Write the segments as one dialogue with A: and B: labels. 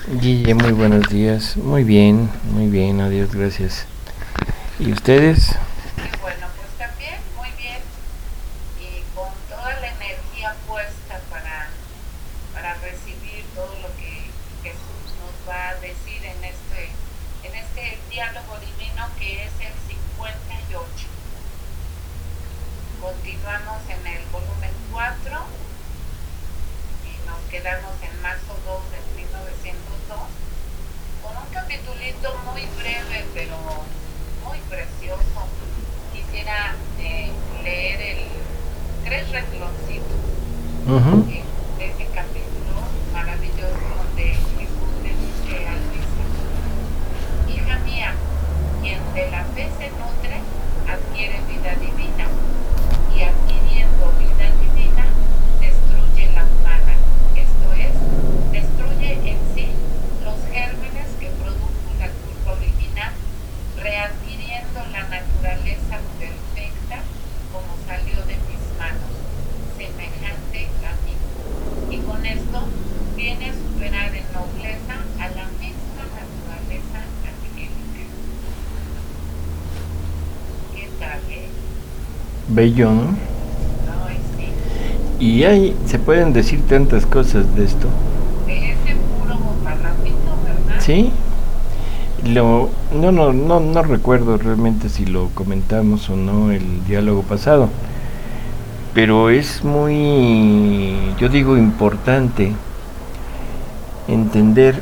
A: Guille, muy buenos días. Muy bien, adiós, gracias. ¿Y ustedes?
B: Bueno, pues también muy bien y con toda la energía puesta para recibir todo lo que Jesús nos va a decir en este diálogo divino que es el 58. Continuamos en el volumen 4 y nos quedamos en marzo 2 de 1902 con un capitulito muy breve pero muy precioso. Quisiera leer tres rengloncitos
A: Ujú.
B: de ese capítulo maravilloso donde Jesús le dice a Luisa: hija mía, quien de la fe se nutre adquiere vida divina, y adquiriendo vida divina destruye la humana, esto es, destruye en sí los gérmenes que produjo la culpa original, readquiriendo la naturaleza perfecta como salió de mis manos, semejante a mí. Y con esto viene a superar en nobleza a la misma naturaleza angélica. ¿Qué tal,
A: Bello, ¿no?
B: Ay, sí.
A: Y se pueden decir tantas cosas de esto.
B: De ese puro botarrapito, ¿verdad?
A: ¿Sí? No recuerdo realmente si lo comentamos o no el diálogo pasado, pero es muy, yo digo, importante entender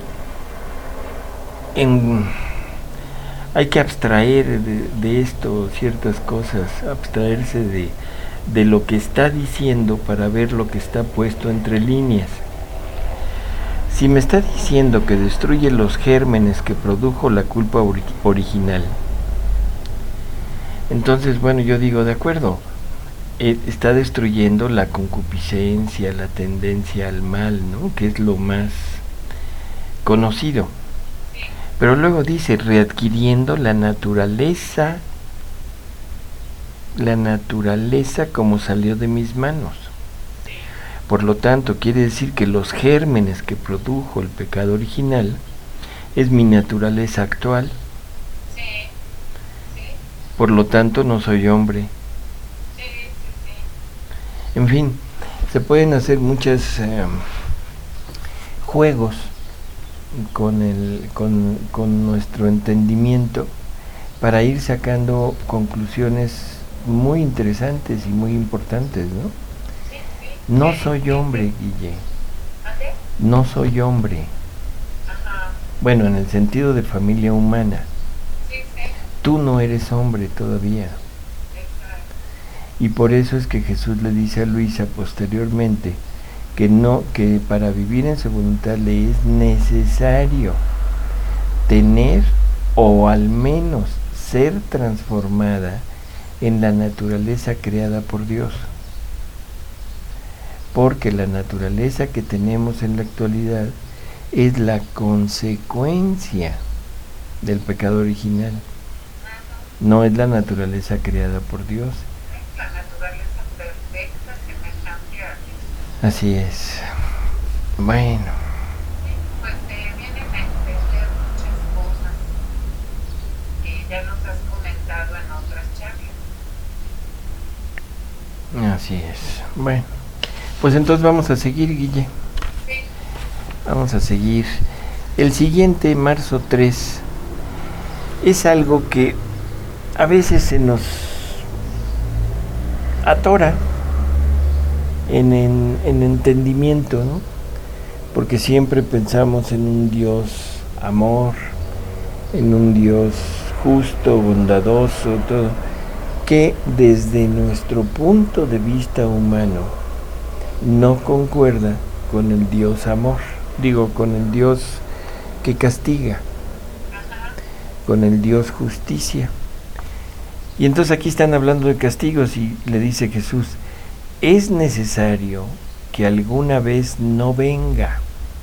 A: en hay que abstraer de esto ciertas cosas, abstraerse de lo que está diciendo para ver lo que está puesto entre líneas. Si me está diciendo que destruye los gérmenes que produjo la culpa original, entonces, bueno, yo digo, de acuerdo, está destruyendo la concupiscencia, la tendencia al mal, ¿no? Que es lo más conocido. Pero luego dice, readquiriendo la naturaleza como salió de mis manos. Por lo tanto, quiere decir que los gérmenes que produjo el pecado original es mi naturaleza actual.
B: Sí, sí,
A: Por lo tanto, no soy hombre.
B: sí, sí, sí.
A: En fin, se pueden hacer muchos juegos con nuestro entendimiento para ir sacando conclusiones muy interesantes y muy importantes, ¿no?
B: Sí, sí.
A: No soy hombre, Guille.
B: ¿Ande?
A: No soy hombre.
B: Ajá.
A: Bueno, en el sentido de familia humana.
B: Sí, sí.
A: Tú no eres hombre todavía.
B: Exacto.
A: Y por eso es que Jesús le dice a Luisa posteriormente que para vivir en su voluntad le es necesario tener o al menos ser transformada en la naturaleza creada por Dios. Porque la naturaleza que tenemos en la actualidad es la consecuencia del pecado original, no es la naturaleza creada por Dios.
B: La naturaleza perfecta semejante a Jesús.
A: Así es. Bueno,
B: Sí, pues vienen a entender muchas cosas que ya nos has comentado en otras charlas.
A: así es. Bueno, pues entonces vamos a seguir, Guille.
B: Sí,
A: Vamos a seguir. El siguiente, marzo 3, es algo que a veces se nos atora en entendimiento, ¿no? Porque siempre pensamos en un Dios amor, en un Dios justo, bondadoso, todo, que desde nuestro punto de vista humano no concuerda con el Dios amor, digo, con el Dios que castiga,
B: ajá,
A: con el Dios justicia. Y entonces aquí están hablando de castigos y le dice Jesús, es necesario que alguna vez no venga,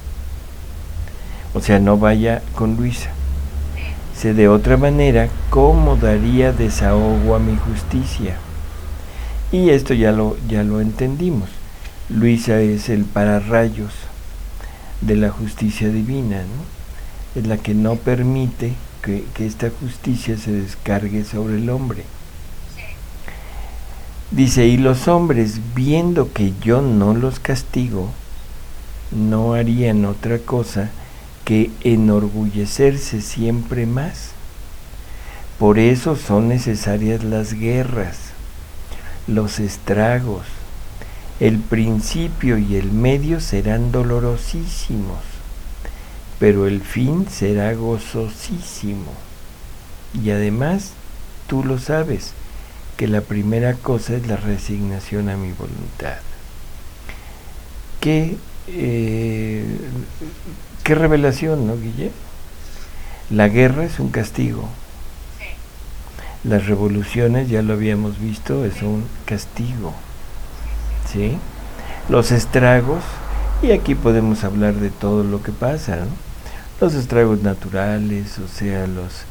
A: o sea, no vaya con Luisa. Sé de otra manera cómo daría desahogo a mi justicia. Y esto ya lo entendimos. Luisa es el pararrayos de la justicia divina, ¿no? Es la que no permite que esta justicia se descargue sobre el hombre. Dice, y los hombres, viendo que yo no los castigo, no harían otra cosa que enorgullecerse siempre más. Por eso son necesarias las guerras, los estragos. El principio y el medio serán dolorosísimos, pero el fin será gozosísimo. Y además, tú lo sabes, que la primera cosa es la resignación a mi voluntad. Qué revelación, ¿no, Guille? La guerra es un castigo. Las revoluciones, ya lo habíamos visto, es un castigo. ¿Sí? Los estragos, y aquí podemos hablar de todo lo que pasa, ¿no? Los estragos naturales, o sea, los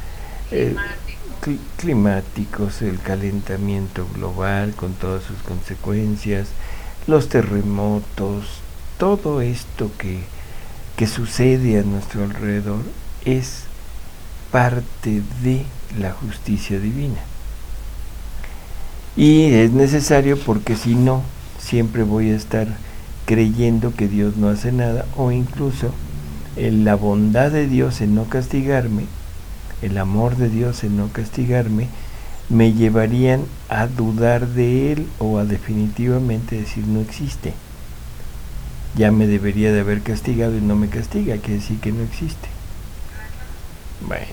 A: climáticos, el calentamiento global con todas sus consecuencias, los terremotos, todo esto que sucede a nuestro alrededor es parte de la justicia divina. Y es necesario porque si no, siempre voy a estar creyendo que Dios no hace nada, o incluso la bondad de Dios en no castigarme, el amor de Dios en no castigarme, me llevarían a dudar de Él o a definitivamente decir no existe. Ya me debería de haber castigado y no me castiga, quiere decir que no existe. Bueno,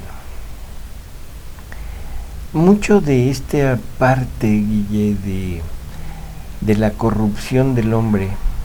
A: mucho de esta parte, Guille, de la corrupción del hombre,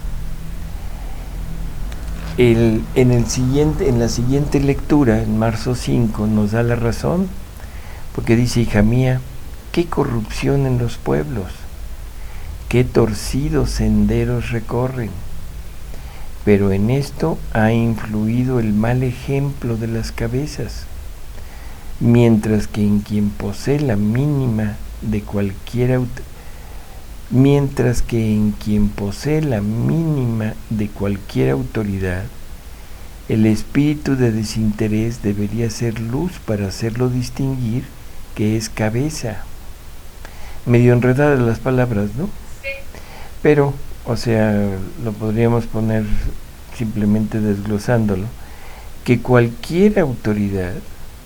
A: en la siguiente lectura, en marzo 5, nos da la razón, porque dice, hija mía, qué corrupción en los pueblos, qué torcidos senderos recorren, pero en esto ha influido el mal ejemplo de las cabezas, mientras que en quien posee la mínima de cualquier autoridad, el espíritu de desinterés debería ser luz para hacerlo distinguir que es cabeza. Medio enredadas las palabras, ¿no? Sí. Pero, o sea, lo podríamos poner simplemente desglosándolo, que cualquier autoridad,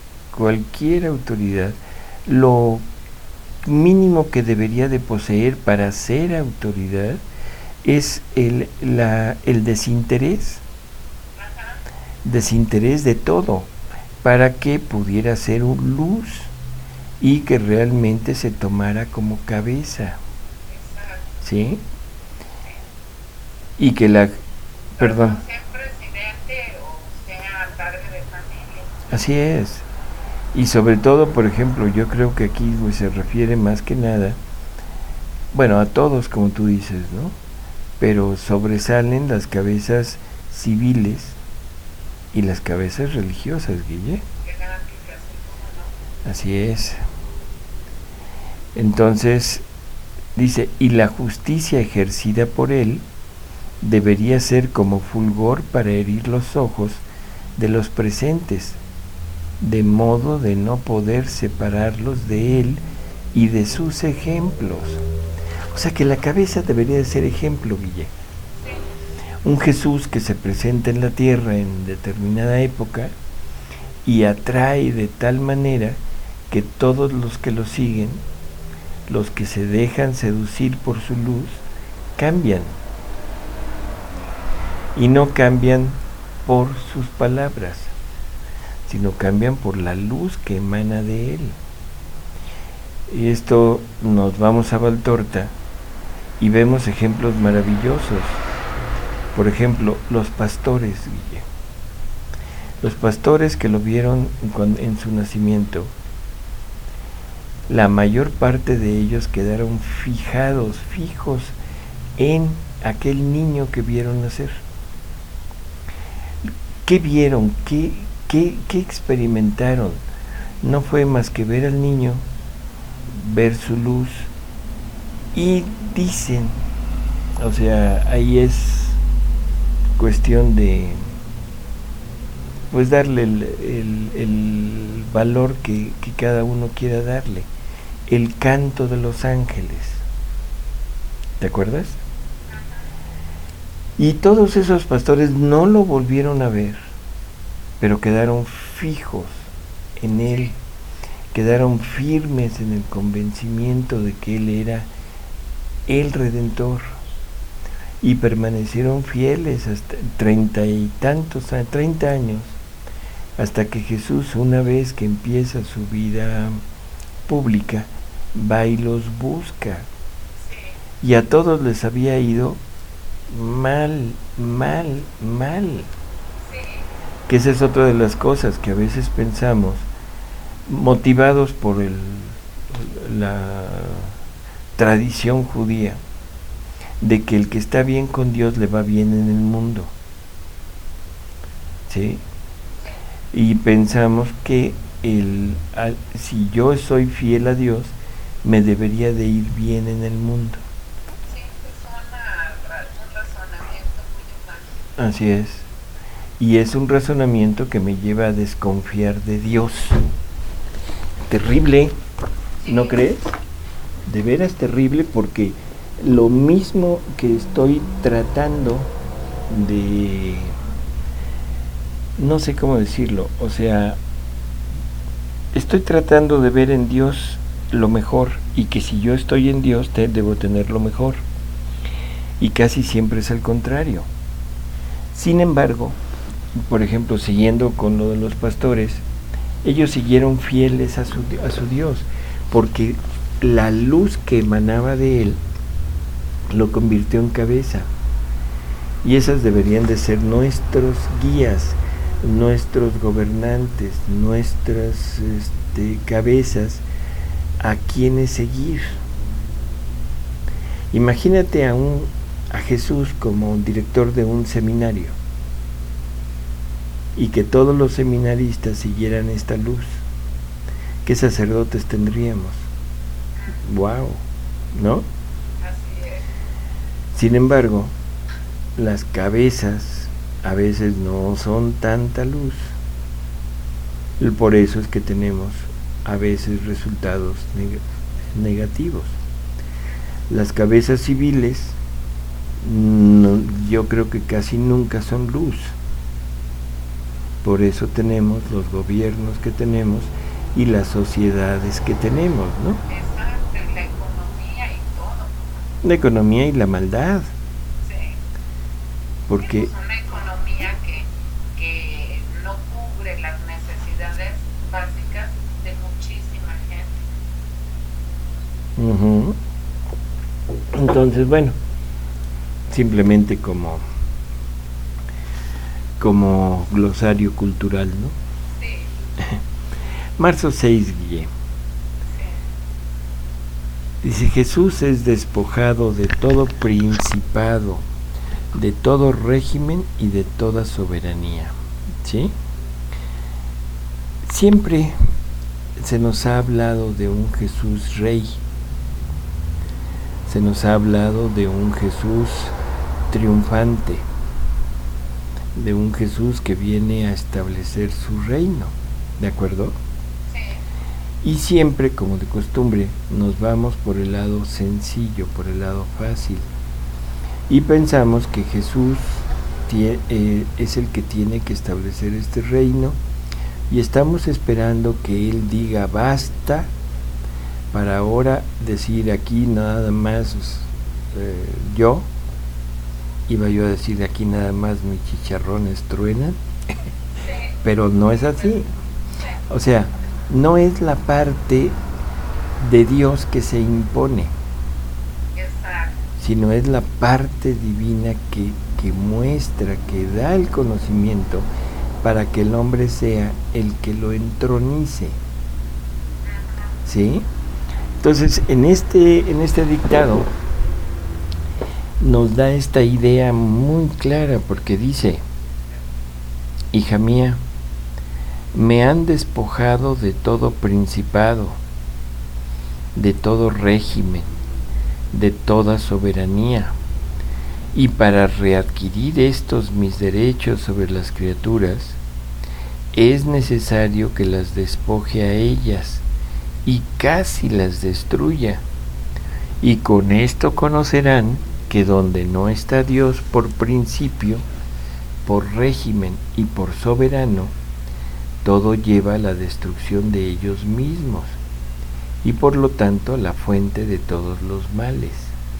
A: lo mínimo que debería de poseer para ser autoridad es el desinterés. Desinterés de todo, para que pudiera ser un luz y que realmente se tomara como cabeza. ¿Sí? Y que perdón.
B: Sea presidente o sea padre de familia.
A: Así es. Y sobre todo, por ejemplo, yo creo que aquí se refiere más que nada, bueno, a todos, como tú dices, ¿no? Pero sobresalen las cabezas civiles y las cabezas religiosas, Guille. Así es. Entonces, dice, y la justicia ejercida por él debería ser como fulgor para herir los ojos de los presentes, de modo de no poder separarlos de él y de sus ejemplos. O sea que la cabeza debería de ser ejemplo, Guille. Un Jesús que se presenta en la tierra en determinada época y atrae de tal manera que todos los que lo siguen, los que se dejan seducir por su luz, cambian. Y no cambian por sus palabras, sino cambian por la luz que emana de él. Y esto nos vamos a Valtorta y vemos ejemplos maravillosos. Por ejemplo, los pastores, Guille. Los pastores que lo vieron en su nacimiento, la mayor parte de ellos quedaron fijos en aquel niño que vieron nacer. ¿Qué vieron? ¿Qué experimentaron? No fue más que ver al niño, ver su luz, y dicen, o sea, ahí es cuestión de pues darle el valor que cada uno quiera darle. El canto de los ángeles, ¿te acuerdas? Y todos esos pastores no lo volvieron a ver, pero quedaron fijos en él, quedaron firmes en el convencimiento de que él era el Redentor, y permanecieron fieles hasta 30 años, hasta que Jesús, una vez que empieza su vida pública, va y los busca. Y a todos les había ido mal. Que esa es otra de las cosas que a veces pensamos, motivados por la tradición judía, de que el que está bien con Dios le va bien en el mundo, ¿sí? Y pensamos que si yo soy fiel a Dios, me debería de ir bien en el mundo.
B: Sí, es un razonamiento muy humano.
A: Así es. Y es un razonamiento que me lleva a desconfiar de Dios. Terrible, ¿no crees? De veras terrible, porque lo mismo que estoy tratando de, no sé cómo decirlo, o sea, estoy tratando de ver en Dios lo mejor, y que si yo estoy en Dios debo tener lo mejor, y casi siempre es al contrario. Sin embargo, por ejemplo, siguiendo con lo de los pastores, ellos siguieron fieles a su Dios, porque la luz que emanaba de él lo convirtió en cabeza, y esas deberían de ser nuestros guías, nuestros gobernantes, nuestras cabezas a quienes seguir. Imagínate a Jesús como director de un seminario, y que todos los seminaristas siguieran esta luz. ¿Qué sacerdotes tendríamos? ¡Wow! ¿No?
B: Así es.
A: Sin embargo, las cabezas a veces no son tanta luz. Y por eso es que tenemos a veces resultados negativos. Las cabezas civiles, yo creo que casi nunca son luz. Por eso tenemos los gobiernos que tenemos y las sociedades que tenemos, ¿no?
B: Exacto, y la economía y todo.
A: La economía y la maldad.
B: Sí.
A: Porque
B: Tenemos una economía que no cubre las necesidades básicas de muchísima gente.
A: Entonces, bueno, simplemente como glosario cultural, ¿no?
B: Sí.
A: Marzo 6, Guille. Dice: Jesús es despojado de todo principado, de todo régimen y de toda soberanía. ¿Sí? Siempre se nos ha hablado de un Jesús rey. Se nos ha hablado de un Jesús triunfante, de un Jesús que viene a establecer su reino, ¿de acuerdo?
B: Sí.
A: Y siempre, como de costumbre, nos vamos por el lado sencillo, por el lado fácil, y pensamos que Jesús es el que tiene que establecer este reino, y estamos esperando que Él diga basta, para ahora decir aquí nada más yo, iba yo a decir aquí nada más mis chicharrones truenan, pero no es así. O sea, no es la parte de Dios que se impone, sino es la parte divina que muestra, que da el conocimiento para que el hombre sea el que lo entronice. ¿Sí? Entonces, en este dictado nos da esta idea muy clara, porque dice: hija mía, me han despojado de todo principado, de todo régimen, de toda soberanía, y para readquirir estos mis derechos sobre las criaturas, es necesario que las despoje a ellas y casi las destruya. Y con esto conocerán que donde no está Dios por principio, por régimen y por soberano, todo lleva a la destrucción de ellos mismos y por lo tanto la fuente de todos los males.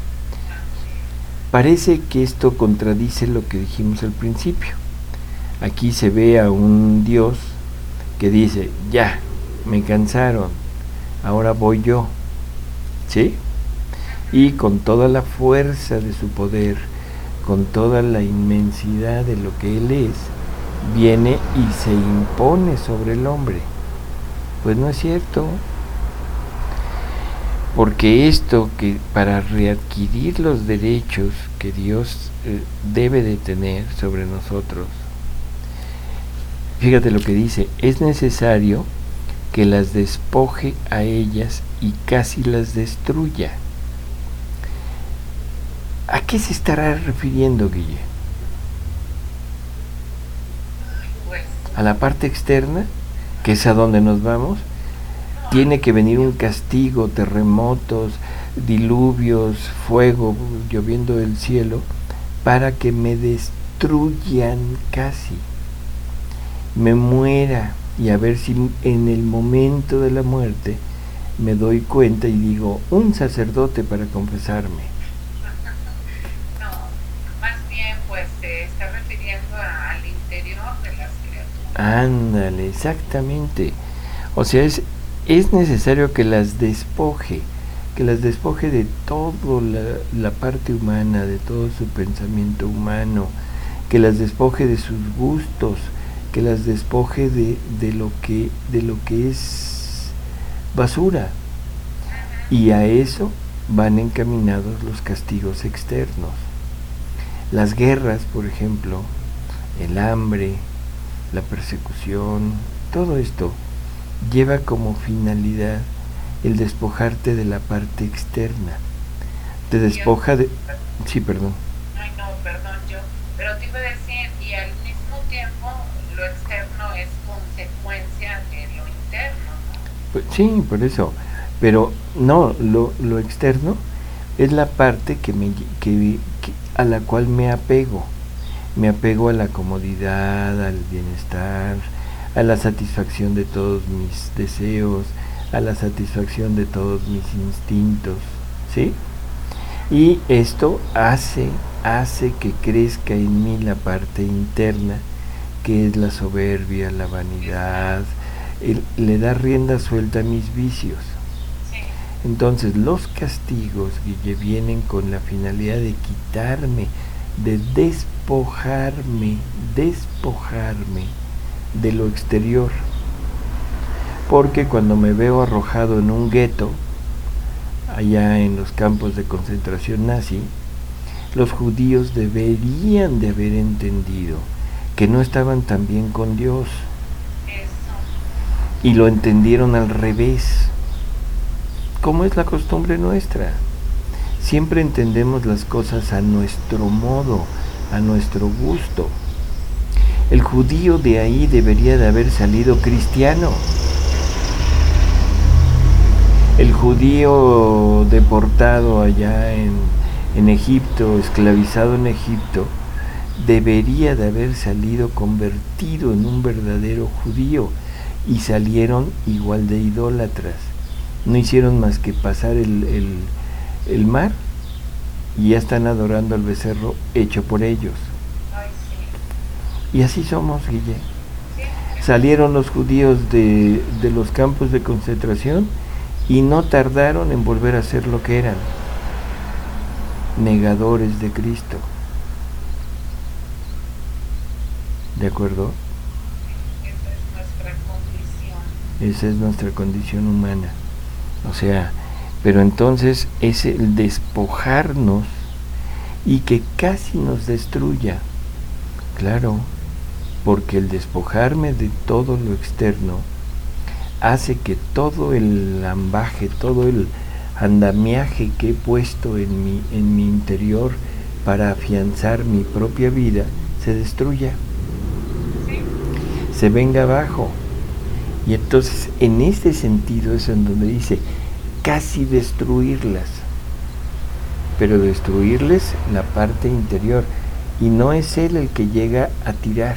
A: Parece que esto contradice lo que dijimos al principio. Aquí se ve a un Dios que dice, ya, me cansaron, ahora voy yo, ¿sí? Y con toda la fuerza de su poder, con toda la inmensidad de lo que Él es, viene y se impone sobre el hombre. Pues no es cierto, porque esto que para readquirir los derechos que Dios debe de tener sobre nosotros, fíjate lo que dice, es necesario que las despoje a ellas y casi las destruya. ¿A qué se estará refiriendo, Guille? ¿A la parte externa, que es a donde nos vamos? Tiene que venir un castigo, terremotos, diluvios, fuego, lloviendo del cielo, para que me destruyan casi, me muera, y a ver si en el momento de la muerte me doy cuenta y digo, un sacerdote para confesarme.
B: No, más bien pues se está refiriendo al interior de las criaturas.
A: Ándale, exactamente. O sea, es necesario que las despoje de toda la parte humana, de todo su pensamiento humano, que las despoje de sus gustos, que las despoje de lo que es basura. Y a eso van encaminados los castigos externos. Las guerras, por ejemplo, el hambre, la persecución, todo esto lleva como finalidad el despojarte de la parte externa. Te despoja de... Sí, perdón.
B: Ay, no, perdón, pero te iba a decir, y al mismo tiempo lo externo es consecuencia de lo interno, ¿no?
A: Pues, sí, por eso. Pero no, lo externo es la parte que a la cual me apego. Me apego a la comodidad, al bienestar, a la satisfacción de todos mis deseos, a la satisfacción de todos mis instintos, ¿sí? Y esto hace que crezca en mí la parte interna, que es la soberbia, la vanidad, le da rienda suelta a mis vicios. Entonces los castigos, Guille, vienen con la finalidad de quitarme, de despojarme de lo exterior. Porque cuando me veo arrojado en un gueto, allá en los campos de concentración nazi, los judíos deberían de haber entendido que no estaban tan bien con Dios. Y lo entendieron al revés, como es la costumbre nuestra. Siempre entendemos las cosas a nuestro modo, a nuestro gusto. El judío de ahí debería de haber salido cristiano. El judío deportado allá en Egipto, esclavizado en Egipto, debería de haber salido convertido en un verdadero judío, y salieron igual de idólatras. No hicieron más que pasar el mar y ya están adorando al becerro hecho por ellos. Y así somos, Guille. Salieron los judíos de los campos de concentración y no tardaron en volver a ser lo que eran, negadores de Cristo. ¿De acuerdo? Esa es nuestra condición humana. O sea, pero entonces es el despojarnos y que casi nos destruya. Claro, porque el despojarme de todo lo externo hace que todo el ambaje, todo el andamiaje que he puesto en mi interior para afianzar mi propia vida se destruya. se venga abajo. Y entonces en este sentido es en donde dice casi destruirlas, pero destruirles la parte interior, y no es él el que llega a tirar,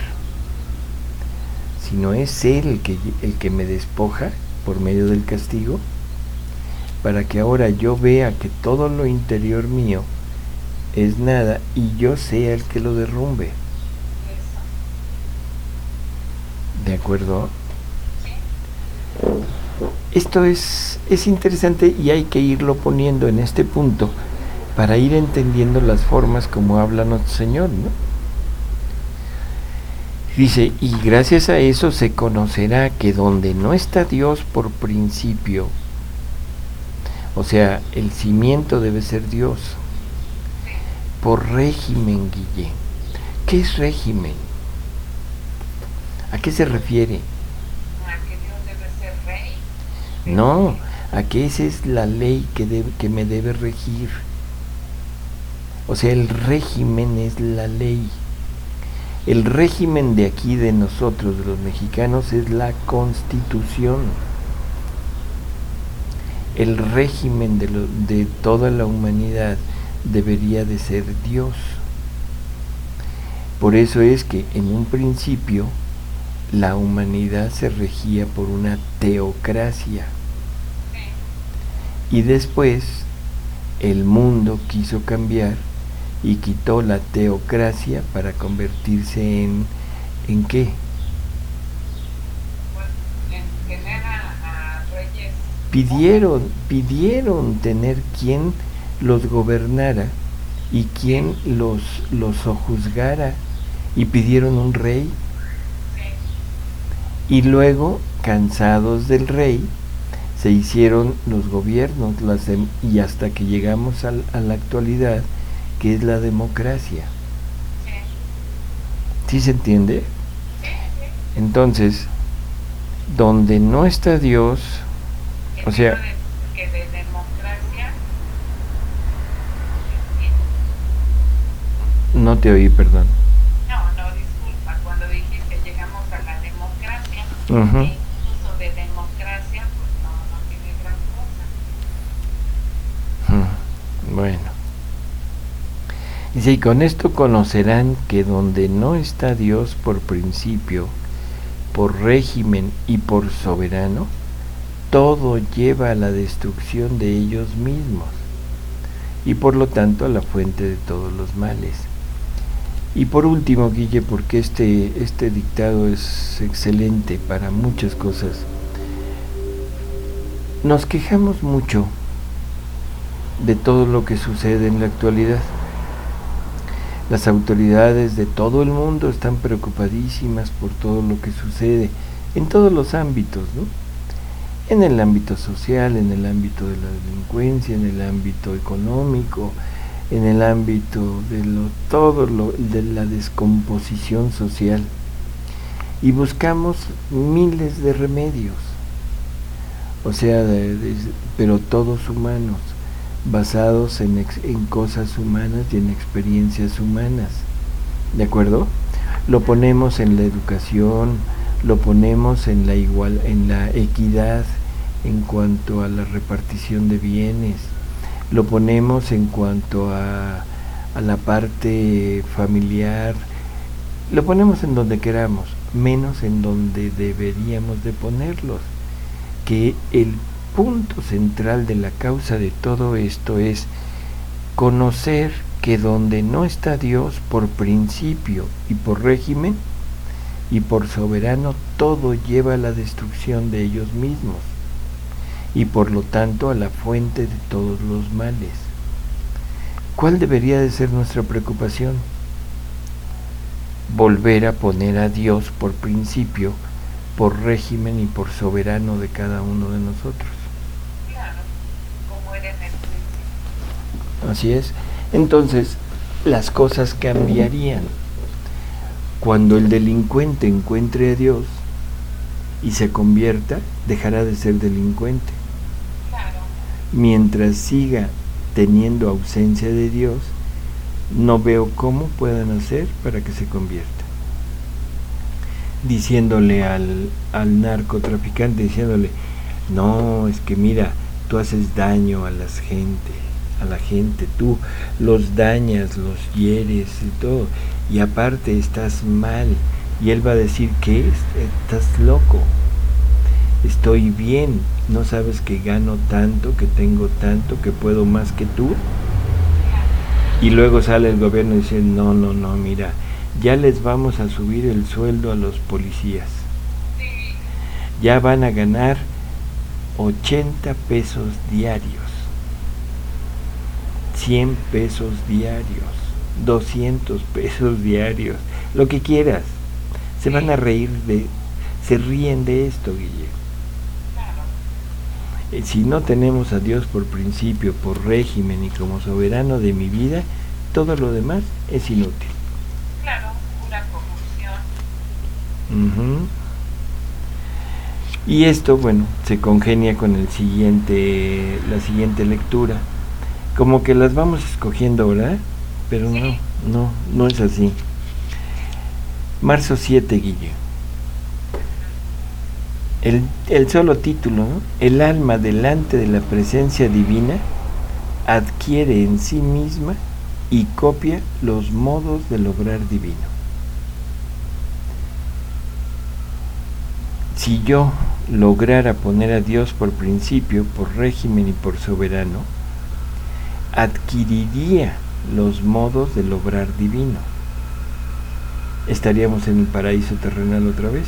A: sino es él el que me despoja por medio del castigo, para que ahora yo vea que todo lo interior mío es nada y yo sea el que lo derrumbe. ¿De acuerdo? Esto es interesante y hay que irlo poniendo en este punto para ir entendiendo las formas como habla nuestro Señor, ¿no? Dice, y gracias a eso se conocerá que donde no está Dios por principio, o sea, el cimiento debe ser Dios, por régimen, Guille. ¿Qué es régimen? ¿A qué se refiere?
B: ¿A que Dios debe ser rey?
A: No, a que esa es la ley que me debe regir. O sea, el régimen es la ley. El régimen de aquí, de nosotros, de los mexicanos, es la Constitución. El régimen de toda la humanidad debería de ser Dios. Por eso es que en un principio la humanidad se regía por una teocracia. Y después el mundo quiso cambiar y quitó la teocracia para convertirse ¿en qué?
B: En tener a reyes.
A: Pidieron tener quien los gobernara y quien los sojuzgara, y pidieron un rey. Y luego, cansados del rey, se hicieron los gobiernos, y hasta que llegamos a la actualidad, que es la democracia. ¿Sí se entiende? Entonces, donde no está Dios, o sea,
B: que de democracia.
A: no te oí, perdón.
B: No, disculpa, cuando dijiste llegamos a la democracia,
A: Uh-huh.
B: incluso de democracia, pues no tiene gran cosa.
A: Bueno. Dice, y con esto conocerán que donde no está Dios por principio, por régimen y por soberano, todo lleva a la destrucción de ellos mismos, y por lo tanto a la fuente de todos los males. Y por último, Guille, porque este dictado es excelente para muchas cosas, nos quejamos mucho de todo lo que sucede en la actualidad. Las autoridades de todo el mundo están preocupadísimas por todo lo que sucede en todos los ámbitos, ¿no? En el ámbito social, en el ámbito de la delincuencia, en el ámbito económico, en el ámbito de la descomposición social. Y buscamos miles de remedios, o sea, pero todos humanos, basados en cosas humanas y en experiencias humanas. ¿De acuerdo? Lo ponemos en la educación, lo ponemos en la equidad en cuanto a la repartición de bienes, lo ponemos en cuanto a la parte familiar, lo ponemos en donde queramos, menos en donde deberíamos de ponerlos, que el punto central de la causa de todo esto es conocer que donde no está Dios por principio y por régimen y por soberano, todo lleva a la destrucción de ellos mismos y por lo tanto a la fuente de todos los males. ¿Cuál debería de ser nuestra preocupación? Volver a poner a Dios por principio, por régimen y por soberano de cada uno de nosotros. Así es. Entonces, las cosas cambiarían. Cuando el delincuente encuentre a Dios y se convierta, dejará de ser delincuente. Mientras siga teniendo ausencia de Dios, no veo cómo puedan hacer para que se convierta. diciéndole al narcotraficante, diciéndole, no, es que mira, tú haces daño a la gente, tú los dañas, los hieres y todo, y aparte estás mal. Y él va a decir, ¿qué? Estás loco, estoy bien, no sabes que gano tanto, que tengo tanto, que puedo más que tú. Y luego sale el gobierno y dice, no, mira, ya les vamos a subir el sueldo a los policías, ya van a ganar 80 pesos diarios, 100 pesos diarios, 200 pesos diarios, lo que quieras. Se van a reír se ríen de esto, Guille. Si no tenemos a Dios por principio, por régimen y como soberano de mi vida, todo lo demás es inútil.
B: Claro, pura confusión.
A: Y esto, bueno, se congenia con la siguiente lectura. Como que las vamos escogiendo, ¿verdad? Pero sí. No es así. Marzo 7, Guille. El solo título, ¿no? El alma delante de la presencia divina adquiere en sí misma y copia los modos del obrar divino. Si yo lograra poner a Dios por principio, por régimen y por soberano, adquiriría los modos del obrar divino. ¿Estaríamos en el paraíso terrenal otra vez?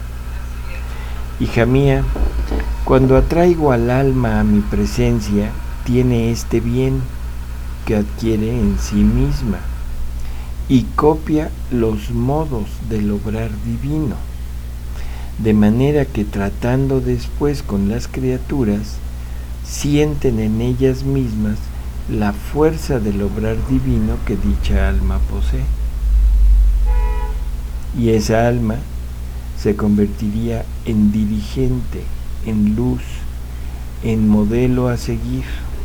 A: Hija mía, cuando atraigo al alma a mi presencia, tiene este bien que adquiere en sí misma y copia los modos del obrar divino, de manera que tratando después con las criaturas, sienten en ellas mismas la fuerza del obrar divino que dicha alma posee. Y esa alma se convertiría en dirigente, en luz, en modelo a seguir,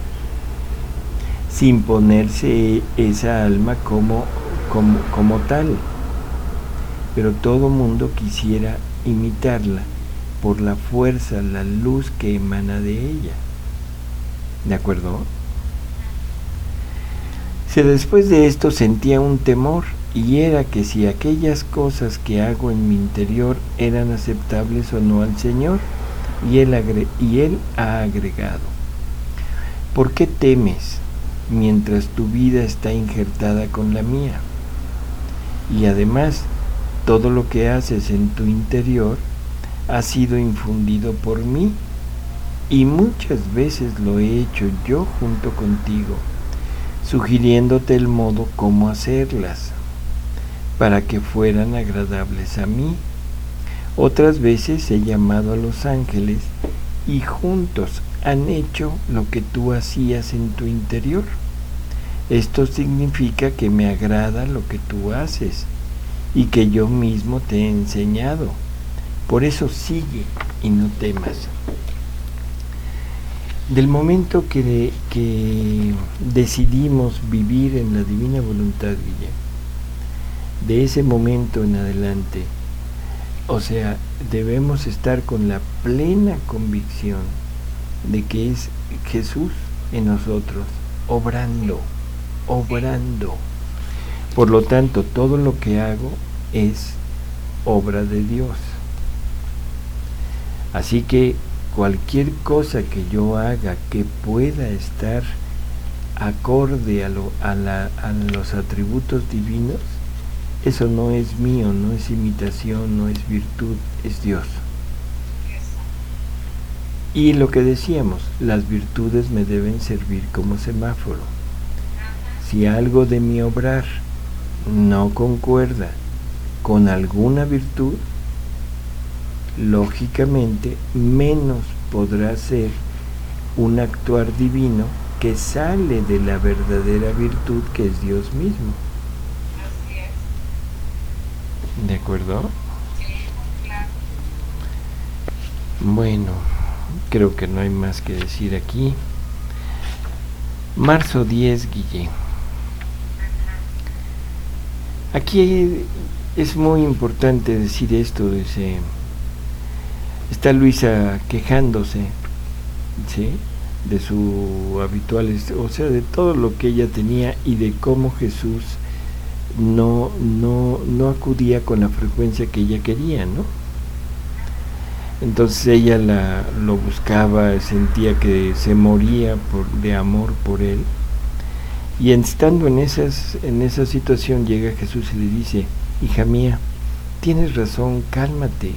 A: sin ponerse esa alma como tal. Pero todo mundo quisiera imitarla por la fuerza, la luz que emana de ella. ¿De acuerdo? Si después de esto sentía un temor, y era que si aquellas cosas que hago en mi interior eran aceptables o no al Señor, y él ha agregado, ¿por qué temes mientras tu vida está injertada con la mía? Y además, todo lo que haces en tu interior ha sido infundido por mí, y muchas veces lo he hecho yo junto contigo, sugiriéndote el modo cómo hacerlas, para que fueran agradables a mí. Otras veces he llamado a los ángeles y juntos han hecho lo que tú hacías en tu interior. Esto significa que me agrada lo que tú haces y que yo mismo te he enseñado. Por eso sigue y no temas. Del momento que decidimos vivir en la divina voluntad, Guillermo, de ese momento en adelante, o sea, debemos estar con la plena convicción de que es Jesús en nosotros, obrando. Por lo tanto, todo lo que hago es obra de Dios. Así que cualquier cosa que yo haga que pueda estar acorde a los atributos divinos, eso no es mío, no es imitación, no es virtud, es Dios. Y lo que decíamos, las virtudes me deben servir como semáforo. Si algo de mi obrar no concuerda con alguna virtud, lógicamente menos podrá ser un actuar divino que sale de la verdadera virtud que es Dios mismo. ¿De acuerdo?
B: Sí, claro.
A: Bueno, creo que no hay más que decir aquí. Marzo 10, Guille. Aquí es muy importante decir esto. Dice, está Luisa quejándose, ¿sí?, de su habitual, o sea, de todo lo que ella tenía y de cómo Jesús no acudía con la frecuencia que ella quería, ¿no? Entonces ella lo buscaba, sentía que se moría de amor por él. Y estando en esa situación, llega Jesús y le dice: hija mía, tienes razón, cálmate,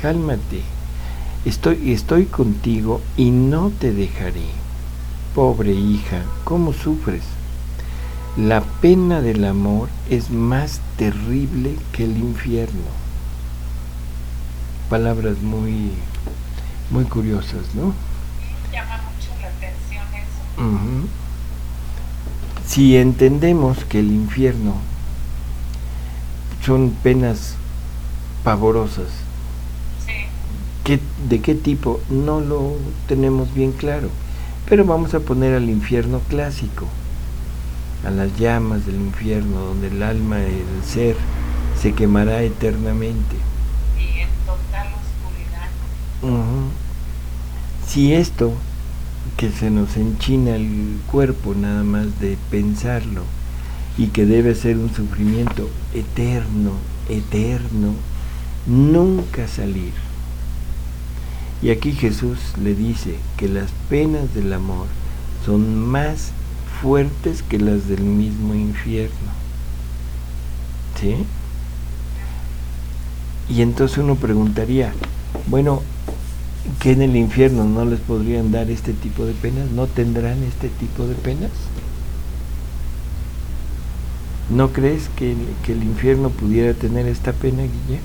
A: estoy contigo y no te dejaré. Pobre hija, ¿cómo sufres? La pena del amor es más terrible que el infierno. Palabras muy, muy curiosas, ¿no?
B: Llama mucho la atención eso.
A: Uh-huh. Si entendemos que el infierno son penas pavorosas,
B: sí,
A: ¿de qué tipo? No lo tenemos bien claro, pero vamos a poner al infierno clásico, a las llamas del infierno, donde el alma del ser se quemará eternamente.
B: Y en total oscuridad.
A: Uh-huh. Si esto, que se nos enchina el cuerpo nada más de pensarlo, y que debe ser un sufrimiento eterno, nunca salir. Y aquí Jesús le dice que las penas del amor son más fuertes que las del mismo infierno. ¿Sí? Y entonces uno preguntaría, bueno, ¿que en el infierno no les podrían dar este tipo de penas? ¿No tendrán este tipo de penas? ¿No crees que el infierno pudiera tener esta pena, Guille?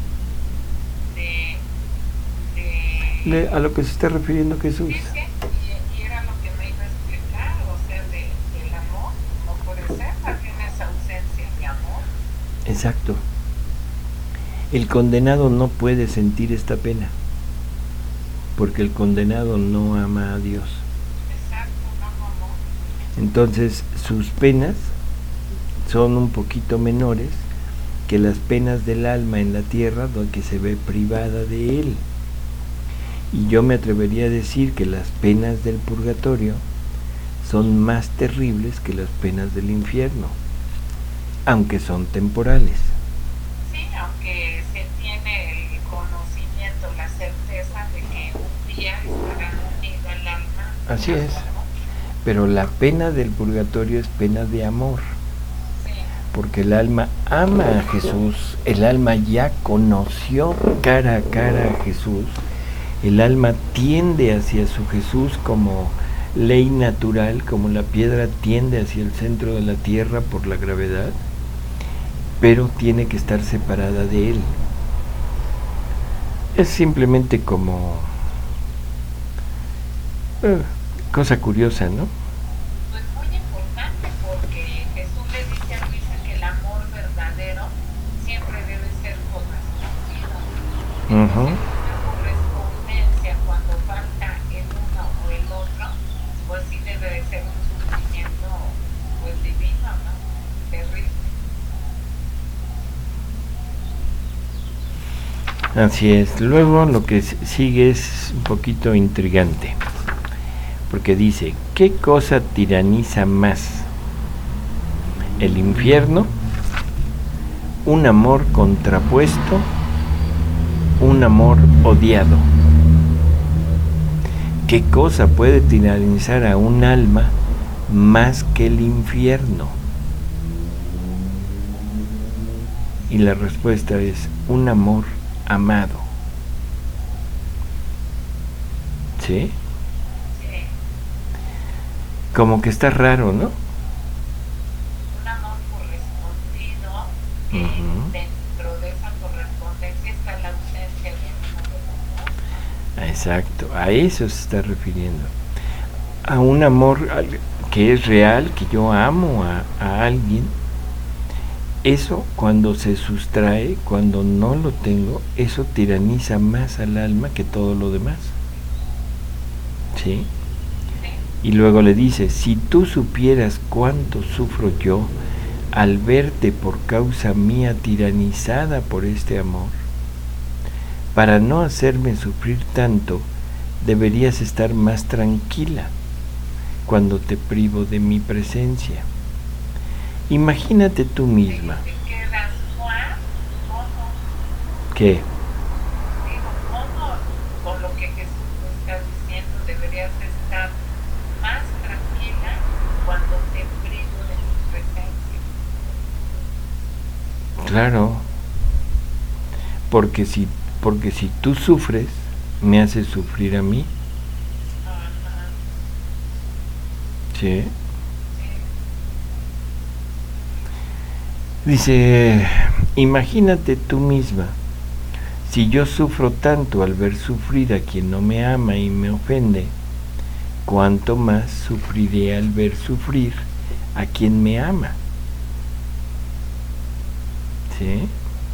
A: A lo que se está refiriendo Jesús.
B: Sí, y era lo que me iba a explicar, o sea, del amor, no puede ser, más bien esa ausencia de amor.
A: Exacto. El condenado no puede sentir esta pena, porque el condenado no ama a Dios.
B: Exacto, no.
A: Entonces, sus penas son un poquito menores que las penas del alma en la tierra, donde se ve privada de él. Y yo me atrevería a decir que las penas del purgatorio son más terribles que las penas del infierno, aunque son temporales.
B: Sí, aunque se tiene el conocimiento, la certeza de que un día estará unida el alma.
A: Así es. Pero la pena del purgatorio es pena de amor.
B: Sí.
A: Porque el alma ama a Jesús, el alma ya conoció cara a cara a Jesús. El alma tiende hacia su Jesús como ley natural, como la piedra tiende hacia el centro de la tierra por la gravedad, pero tiene que estar separada de él. Es simplemente como cosa curiosa, ¿no?
B: Pues muy importante, porque Jesús le dice a Luisa que el amor verdadero siempre debe ser correspondido.
A: Uh-huh.
B: Cuando falta el uno o el otro, pues sí debe de ser un sufrimiento pues divino, ¿no? Terrible.
A: Así es. Luego lo que sigue es un poquito intrigante, porque dice: ¿qué cosa tiraniza más? ¿El infierno? ¿Un amor contrapuesto? ¿Un amor odiado? ¿Qué cosa puede tiranizar a un alma más que el infierno? Y la respuesta es un amor amado. ¿Sí?
B: Sí.
A: Como que está raro, ¿no?
B: Un amor correspondido,
A: Uh-huh.
B: dentro de esa correspondencia está la ausencia de uno del otro.
A: Exacto, a eso se está refiriendo. A un amor que es real, que yo amo a alguien. Eso, cuando se sustrae, cuando no lo tengo, eso tiraniza más al alma que todo lo demás. ¿Sí? Y luego le dice: si tú supieras cuánto sufro yo al verte por causa mía tiranizada por este amor, para no hacerme sufrir tanto, deberías estar más tranquila cuando te privo de mi presencia. Imagínate tú misma. ¿Qué?
B: Digo, ¿cómo con lo que Jesús nos está diciendo deberías estar más tranquila cuando te privo de mi presencia?
A: Claro, porque si tú sufres, me haces sufrir a mí.
B: Ajá.
A: ¿Sí? Dice, imagínate tú misma, si yo sufro tanto al ver sufrir a quien no me ama y me ofende, ¿cuánto más sufriré al ver sufrir a quien me ama? ¿Sí?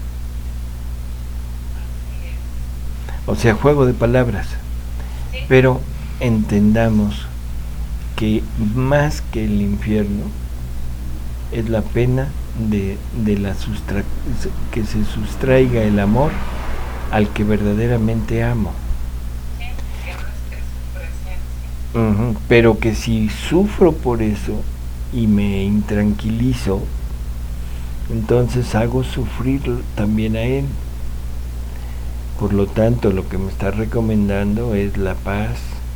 A: O sea, juego de palabras.
B: Sí.
A: Pero entendamos que más que el infierno es la pena de que se sustraiga el amor al que verdaderamente amo.
B: Sí, que no esté su presencia.
A: Pero que si sufro por eso y me intranquilizo, entonces hago sufrir también a él. Por lo tanto, lo que me está recomendando es la paz,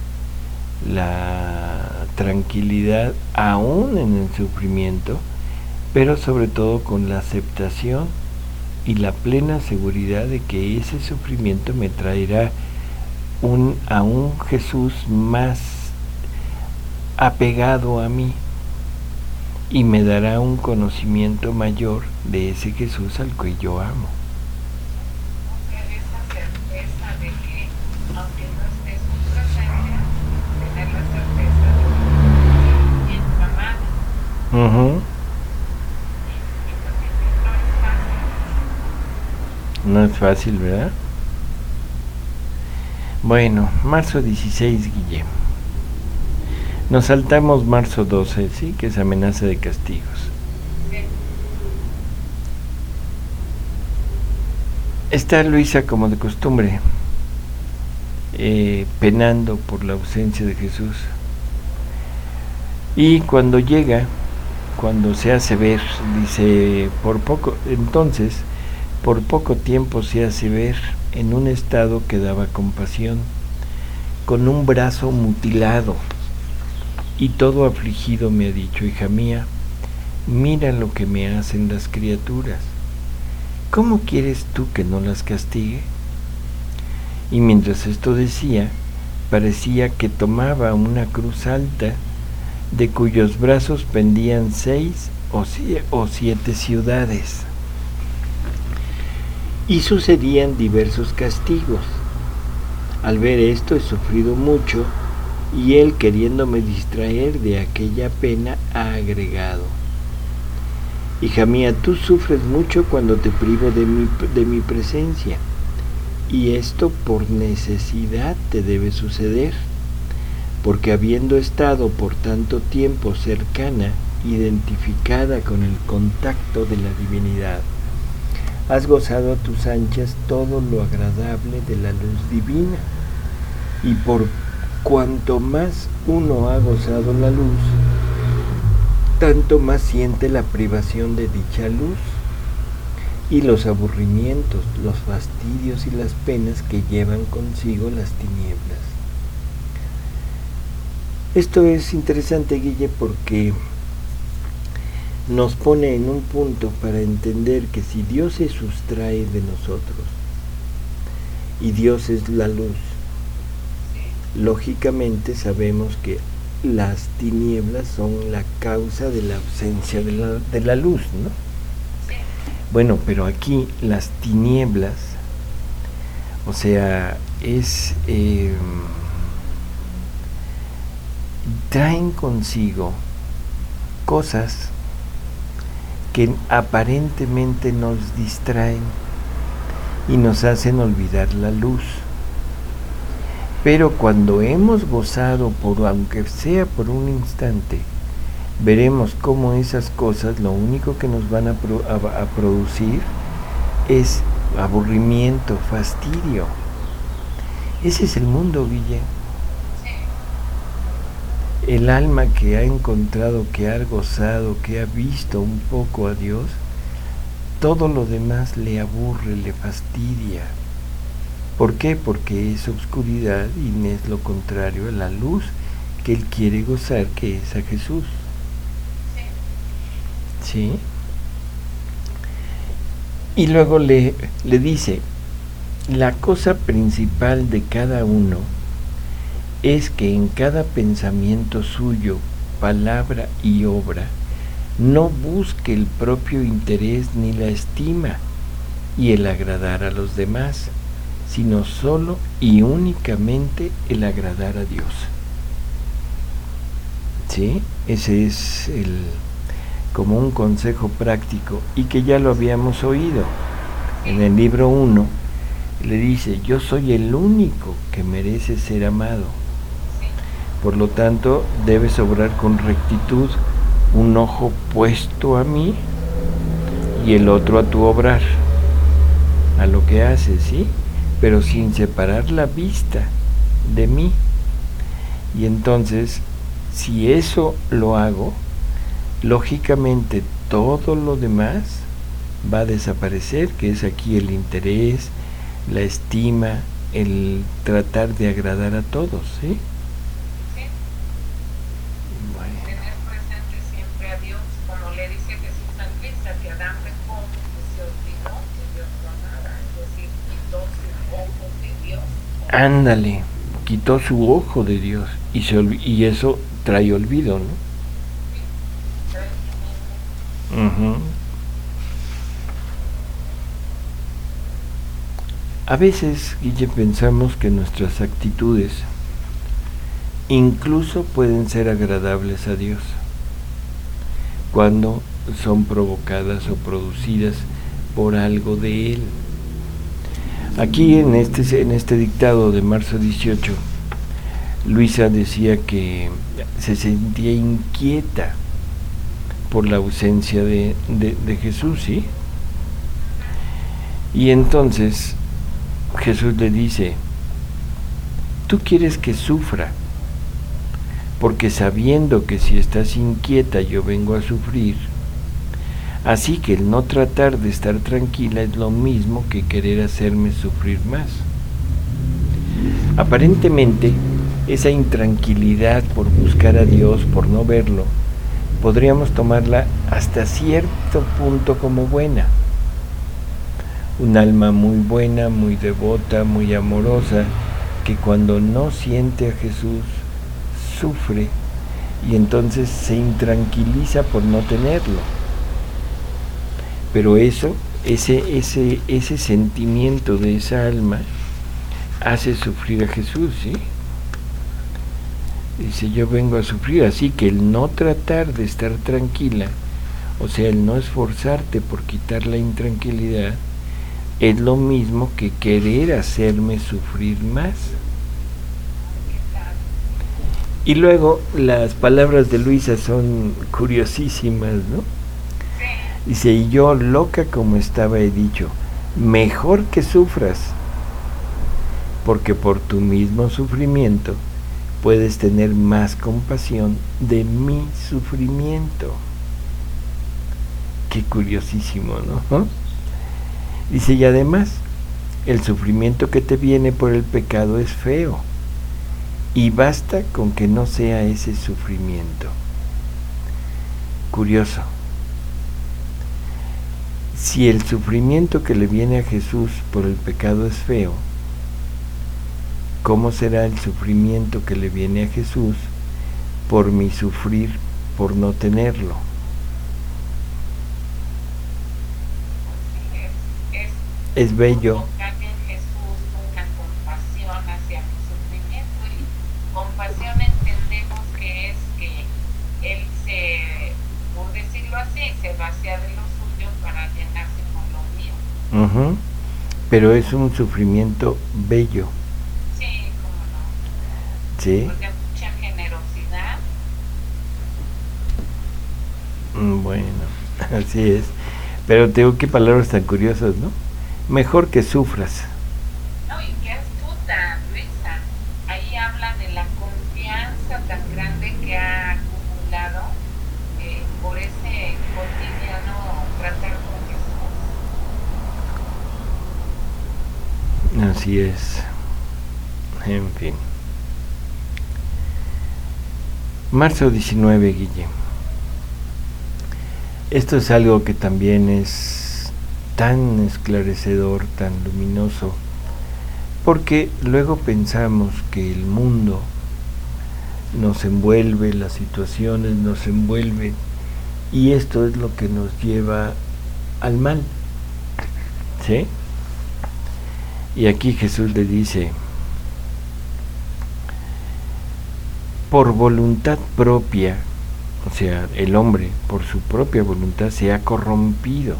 A: la tranquilidad, aún en el sufrimiento, pero sobre todo con la aceptación y la plena seguridad de que ese sufrimiento me traerá a un Jesús más apegado a mí y me dará un conocimiento mayor de ese Jesús al que yo amo.
B: O sea, esa certeza de que, aunque no esté su presencia, tener la certeza de que siento amada. Y también no es fácil.
A: No es fácil, ¿verdad? Bueno, marzo 16, Guille. Nos saltamos marzo 12, ¿sí? Que es amenaza de castigos.
B: Sí.
A: Está Luisa como de costumbre, penando por la ausencia de Jesús. Y cuando llega, cuando se hace ver, dice, por poco tiempo se hace ver en un estado que daba compasión, con un brazo mutilado, y todo afligido me ha dicho, hija mía, mira lo que me hacen las criaturas. ¿Cómo quieres tú que no las castigue? Y mientras esto decía, parecía que tomaba una cruz alta, de cuyos brazos pendían 6 o 7 ciudades. Y sucedían diversos castigos. Al ver esto he sufrido mucho, y él, queriéndome distraer de aquella pena, ha agregado, hija mía, tú sufres mucho cuando te privo de mi presencia, y esto por necesidad te debe suceder, porque habiendo estado por tanto tiempo cercana, identificada con el contacto de la divinidad, has gozado a tus anchas todo lo agradable de la luz divina, y por cuanto más uno ha gozado la luz, tanto más siente la privación de dicha luz y los aburrimientos, los fastidios y las penas que llevan consigo las tinieblas. Esto es interesante, Guille, porque nos pone en un punto para entender que si Dios se sustrae de nosotros y Dios es la luz, lógicamente sabemos que las tinieblas son la causa de la ausencia de la luz, ¿no?
B: Sí.
A: Bueno, pero aquí las tinieblas, o sea, traen consigo cosas que aparentemente nos distraen y nos hacen olvidar la luz. Pero cuando hemos gozado, aunque sea por un instante, veremos cómo esas cosas lo único que nos van a producir es aburrimiento, fastidio. Ese es el mundo, Guille. El alma que ha encontrado, que ha gozado, que ha visto un poco a Dios, todo lo demás le aburre, le fastidia. ¿Por qué? Porque es oscuridad y es lo contrario a la luz que él quiere gozar, que es a Jesús. ¿Sí? Y luego le dice, la cosa principal de cada uno es que en cada pensamiento suyo, palabra y obra, no busque el propio interés ni la estima y el agradar a los demás, sino solo y únicamente el agradar a Dios. ¿Sí? Ese es como un consejo práctico y que ya lo habíamos oído. En el libro 1 le dice, yo soy el único que merece ser amado. Por lo tanto, debes obrar con rectitud, un ojo puesto a mí y el otro a tu obrar, a lo que haces, ¿sí? Pero sin separar la vista de mí. Y entonces, si eso lo hago, lógicamente todo lo demás va a desaparecer, que es aquí el interés, la estima, el tratar de agradar a todos, ¿sí? Ándale, quitó su ojo de Dios y eso trae olvido, ¿no? A veces, Guille, pensamos que nuestras actitudes incluso pueden ser agradables a Dios cuando son provocadas o producidas por algo de Él. Aquí en este dictado de marzo 18, Luisa decía que se sentía inquieta por la ausencia de Jesús, ¿sí? Y entonces Jesús le dice, tú quieres que sufra, porque sabiendo que si estás inquieta yo vengo a sufrir, así que el no tratar de estar tranquila es lo mismo que querer hacerme sufrir más. Aparentemente, esa intranquilidad por buscar a Dios, por no verlo, podríamos tomarla hasta cierto punto como buena. Un alma muy buena, muy devota, muy amorosa, que cuando no siente a Jesús, sufre y entonces se intranquiliza por no tenerlo. Pero ese sentimiento de esa alma hace sufrir a Jesús, ¿sí? Dice, yo vengo a sufrir, así que el no tratar de estar tranquila, o sea, el no esforzarte por quitar la intranquilidad, es lo mismo que querer hacerme sufrir más. Y luego las palabras de Luisa son curiosísimas, ¿no? Dice, y yo, loca como estaba, he dicho, mejor que sufras, porque por tu mismo sufrimiento puedes tener más compasión de mi sufrimiento. Qué curiosísimo, ¿no? Dice, y además, el sufrimiento que te viene por el pecado es feo, y basta con que no sea ese sufrimiento. Curioso. Si el sufrimiento que le viene a Jesús por el pecado es feo, ¿cómo será el sufrimiento que le viene a Jesús por mi sufrir por no tenerlo? Es bello.
B: Compasión entendemos que es que él por decirlo así, se vacía de lo suyo para llenarse con lo mío.
A: Pero es un sufrimiento bello.
B: Sí, cómo no.
A: Sí.
B: Porque mucha generosidad
A: Bueno, así es. Pero te digo, qué palabras tan curiosas, ¿no? Mejor que sufras.
B: No, y qué astuta, Luisa. Ahí habla de la confianza tan grande que ha acumulado por ese cotidiano tratar con Jesús.
A: Así es. En fin. Marzo 19, Guille. Esto es algo que también es tan esclarecedor, tan luminoso, porque luego pensamos que el mundo nos envuelve, las situaciones nos envuelven, y esto es lo que nos lleva al mal, ¿sí? Y aquí Jesús le dice, por voluntad propia, o sea, el hombre por su propia voluntad se ha corrompido,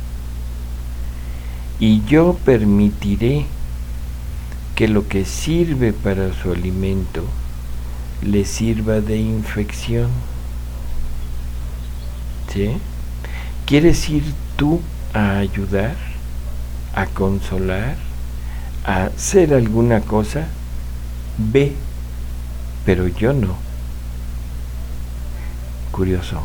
A: y yo permitiré que lo que sirve para su alimento le sirva de infección. ¿Sí? ¿Quieres ir tú a ayudar, a consolar, a hacer alguna cosa? Ve, pero yo no. Curioso,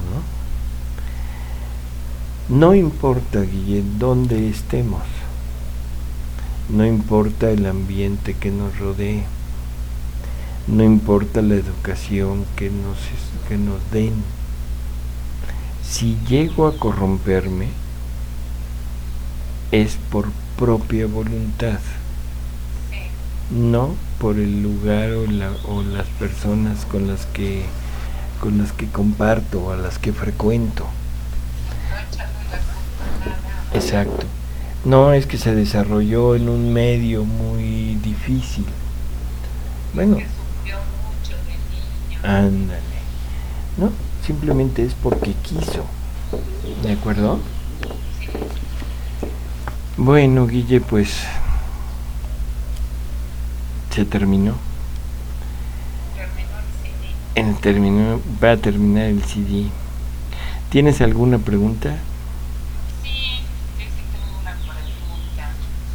A: ¿no? No importa, Guillén, dónde estemos. No importa el ambiente que nos rodee. No importa la educación que nos den. Si llego a corromperme, es por propia voluntad, no por el lugar o las personas con las que comparto o a las que frecuento. Exacto. No es que se desarrolló en un medio muy difícil. Bueno, ándale. No, simplemente es porque quiso. ¿De acuerdo? Bueno, Guille, pues se terminó. Va a terminar el CD. ¿Tienes alguna pregunta?
B: Sí, tengo una pregunta.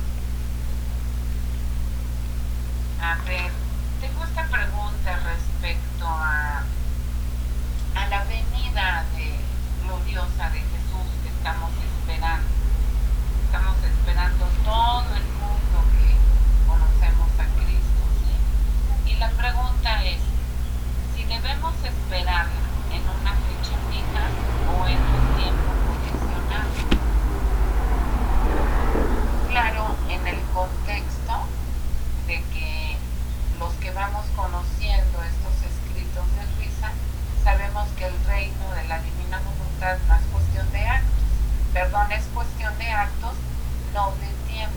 B: A ver, tengo esta pregunta respecto a la venida gloriosa de Jesús que estamos esperando. Estamos esperando todo el mundo que conocemos a Cristo, ¿sí? Y la pregunta es, si debemos esperarla en una fecha fija o en un tiempo condicionado. Claro, en el contexto de que los que vamos conociendo estos escritos de Luisa, sabemos que el reino de la divina voluntad no es cuestión de actos, es cuestión de actos, no de tiempo.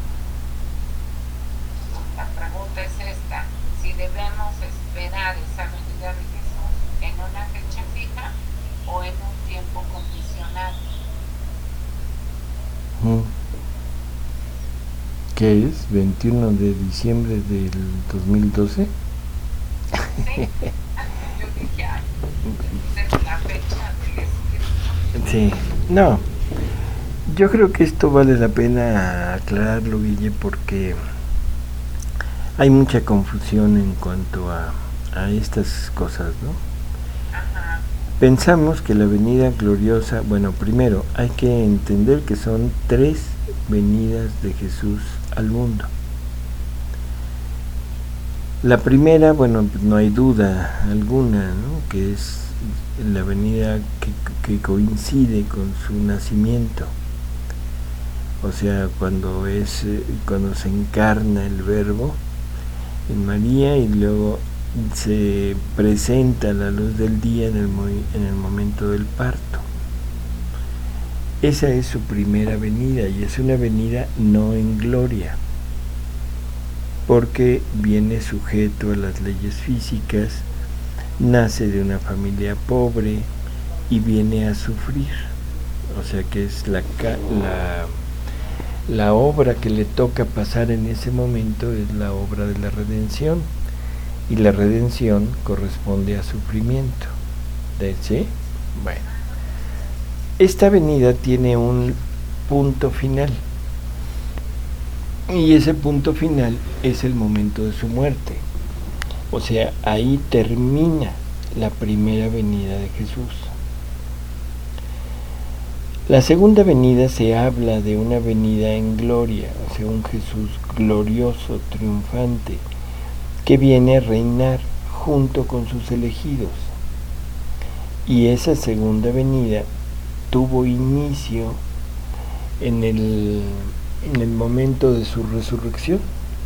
B: La pregunta es esta, si debemos esperar esa venida de Jesús en una fecha fija o en un tiempo condicionado.
A: ¿Qué es? ¿21 de diciembre del 2012?
B: Sí, yo dije, desde la fecha del escrito.
A: Sí, no. Yo creo que esto vale la pena aclararlo, Guille, porque hay mucha confusión en cuanto a estas cosas, ¿no?
B: Ajá.
A: Pensamos que la venida gloriosa, bueno, primero hay que entender que son 3 venidas de Jesús al mundo. La primera, bueno, no hay duda alguna, ¿no? Que es la venida que coincide con su nacimiento. O sea, cuando se encarna el Verbo en María y luego se presenta a la luz del día en el momento del parto. Esa es su primera venida, y es una venida no en gloria, porque viene sujeto a las leyes físicas, nace de una familia pobre y viene a sufrir. O sea que es la obra que le toca pasar en ese momento es la obra de la redención, y la redención corresponde a sufrimiento. ¿Sí? Bueno, esta venida tiene un punto final, y ese punto final es el momento de su muerte. O sea, ahí termina la primera venida de Jesús. La segunda venida se habla de una venida en gloria, o sea, un Jesús glorioso, triunfante, que viene a reinar junto con sus elegidos. Y esa segunda venida tuvo inicio en el momento de su resurrección.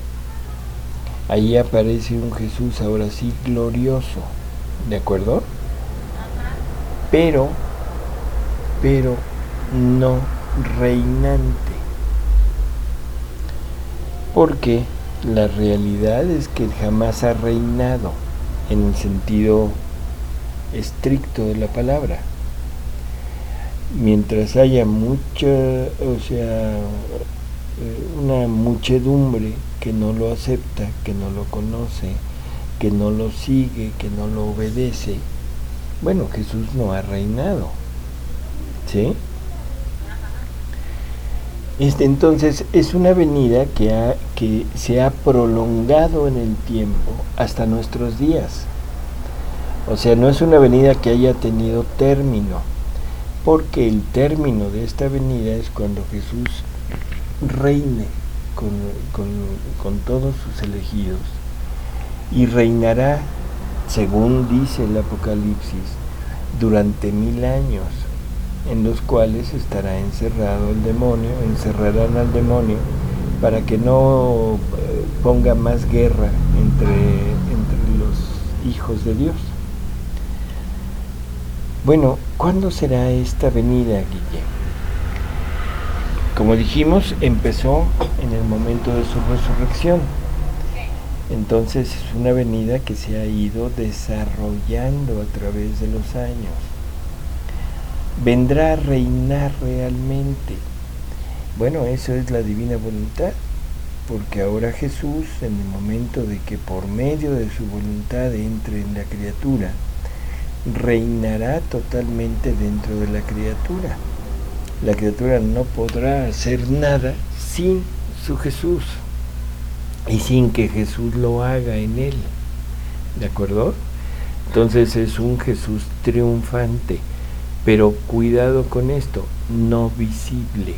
A: Ahí aparece un Jesús ahora sí glorioso, ¿de acuerdo? Pero no reinante, porque la realidad es que jamás ha reinado en el sentido estricto de la palabra. Mientras haya una muchedumbre que no lo acepta, que no lo conoce, que no lo sigue, que no lo obedece, bueno, Jesús no ha reinado, ¿sí? Entonces es una venida que se ha prolongado en el tiempo hasta nuestros días. O sea, no es una venida que haya tenido término, porque el término de esta venida es cuando Jesús reine con todos sus elegidos, y reinará, según dice el Apocalipsis, durante 1000 años, en los cuales estará encerrado el demonio, encerrarán al demonio para que no ponga más guerra entre los hijos de Dios. Bueno, ¿cuándo será esta venida, Guille? Como dijimos, empezó en el momento de su resurrección. Entonces es una venida que se ha ido desarrollando a través de los años. Vendrá a reinar realmente. Bueno, eso es la divina voluntad, porque ahora Jesús, en el momento de que por medio de su voluntad entre en la criatura, reinará totalmente dentro de la criatura. La criatura no podrá hacer nada sin su Jesús y sin que Jesús lo haga en él, ¿de acuerdo? Entonces es un Jesús triunfante, pero cuidado con esto, no visible.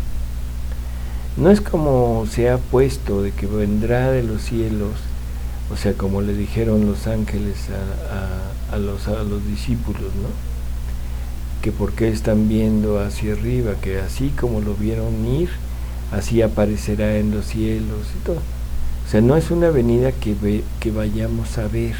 A: No es como se ha puesto de que vendrá de los cielos, o sea, como le dijeron los ángeles a los discípulos, ¿no? Que por qué están viendo hacia arriba, que así como lo vieron ir, así aparecerá en los cielos y todo. O sea, no es una venida que vayamos a ver.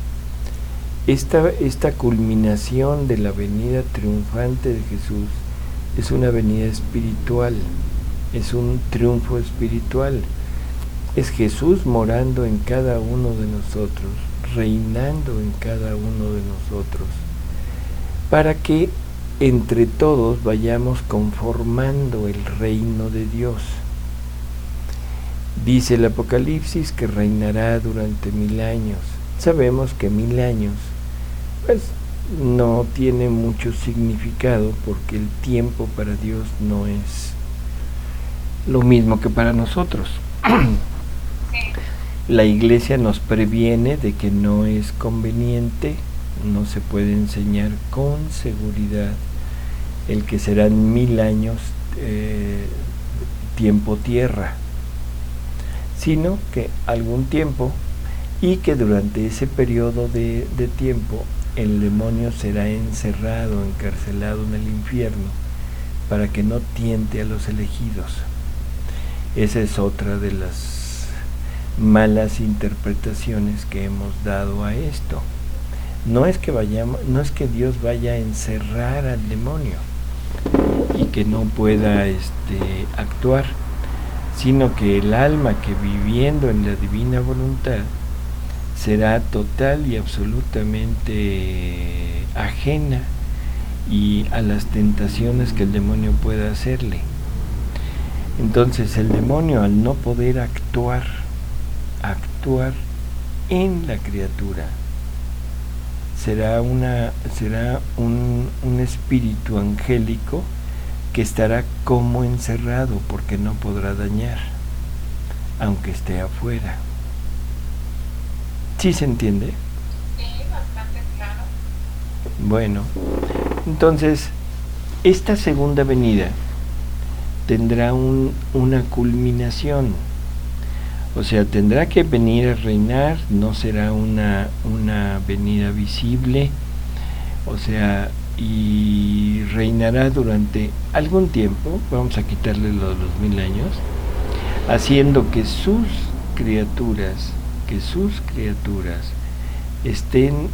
A: Esta culminación de la venida triunfante de Jesús es una venida espiritual, es un triunfo espiritual. Es Jesús morando en cada uno de nosotros, reinando en cada uno de nosotros, para que entre todos vayamos conformando el reino de Dios. Dice el Apocalipsis que reinará durante 1000 años. Sabemos que 1000 años pues no tiene mucho significado, porque el tiempo para Dios no es lo mismo que para nosotros. La Iglesia nos previene de que no es conveniente, no se puede enseñar con seguridad el que serán 1000 años tiempo tierra, sino que algún tiempo, y que durante ese periodo de tiempo el demonio será encerrado, encarcelado en el infierno, para que no tiente a los elegidos. Esa es otra de las malas interpretaciones que hemos dado a esto. No es que Dios vaya a encerrar al demonio y que no pueda actuar, sino que el alma que viviendo en la divina voluntad será total y absolutamente ajena y a las tentaciones que el demonio pueda hacerle. Entonces el demonio, al no poder actuar en la criatura, será un espíritu angélico que estará como encerrado porque no podrá dañar, aunque esté afuera. ¿Sí se entiende?
B: Sí, bastante claro.
A: Bueno, entonces, esta segunda venida tendrá una culminación. O sea, tendrá que venir a reinar, no será una venida visible, o sea, y reinará durante algún tiempo, vamos a quitarle los 2000 años, haciendo que sus criaturas estén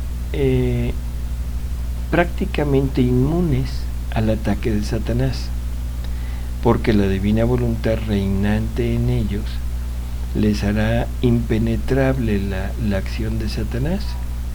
A: prácticamente inmunes al ataque de Satanás, porque la divina voluntad reinante en ellos les hará impenetrable la acción de Satanás.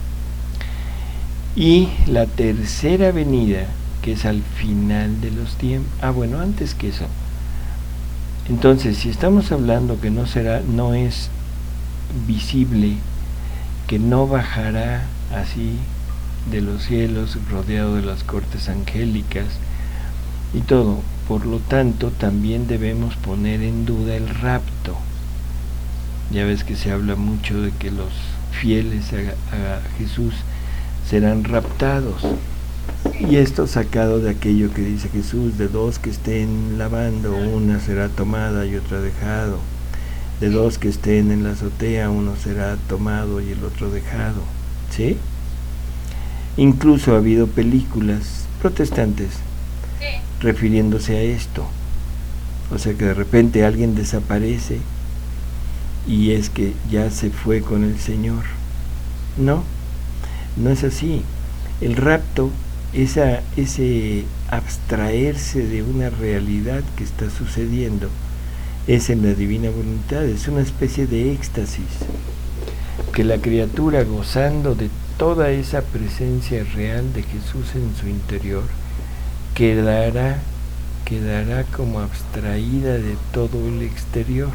A: Y la tercera venida, que es al final de los tiempos, antes que eso. Entonces, si estamos hablando que no es visible, que no bajará así de los cielos rodeado de las cortes angélicas y todo, por lo tanto también debemos poner en duda el rapto. Ya ves que se habla mucho de que los fieles a Jesús serán raptados, y esto sacado de aquello que dice Jesús: de dos que estén lavando, una será tomada y otra dejado; de dos que estén en la azotea, uno será tomado y el otro dejado. ¿Sí? Incluso ha habido películas protestantes refiriéndose a esto. O sea que de repente alguien desaparece y es que ya se fue con el Señor. No es así. El rapto, ese abstraerse de una realidad que está sucediendo, es en la divina voluntad, es una especie de éxtasis, que la criatura, gozando de toda esa presencia real de Jesús en su interior, quedará como abstraída de todo el exterior.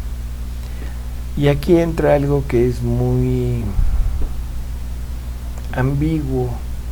A: Y aquí entra algo que es muy ambiguo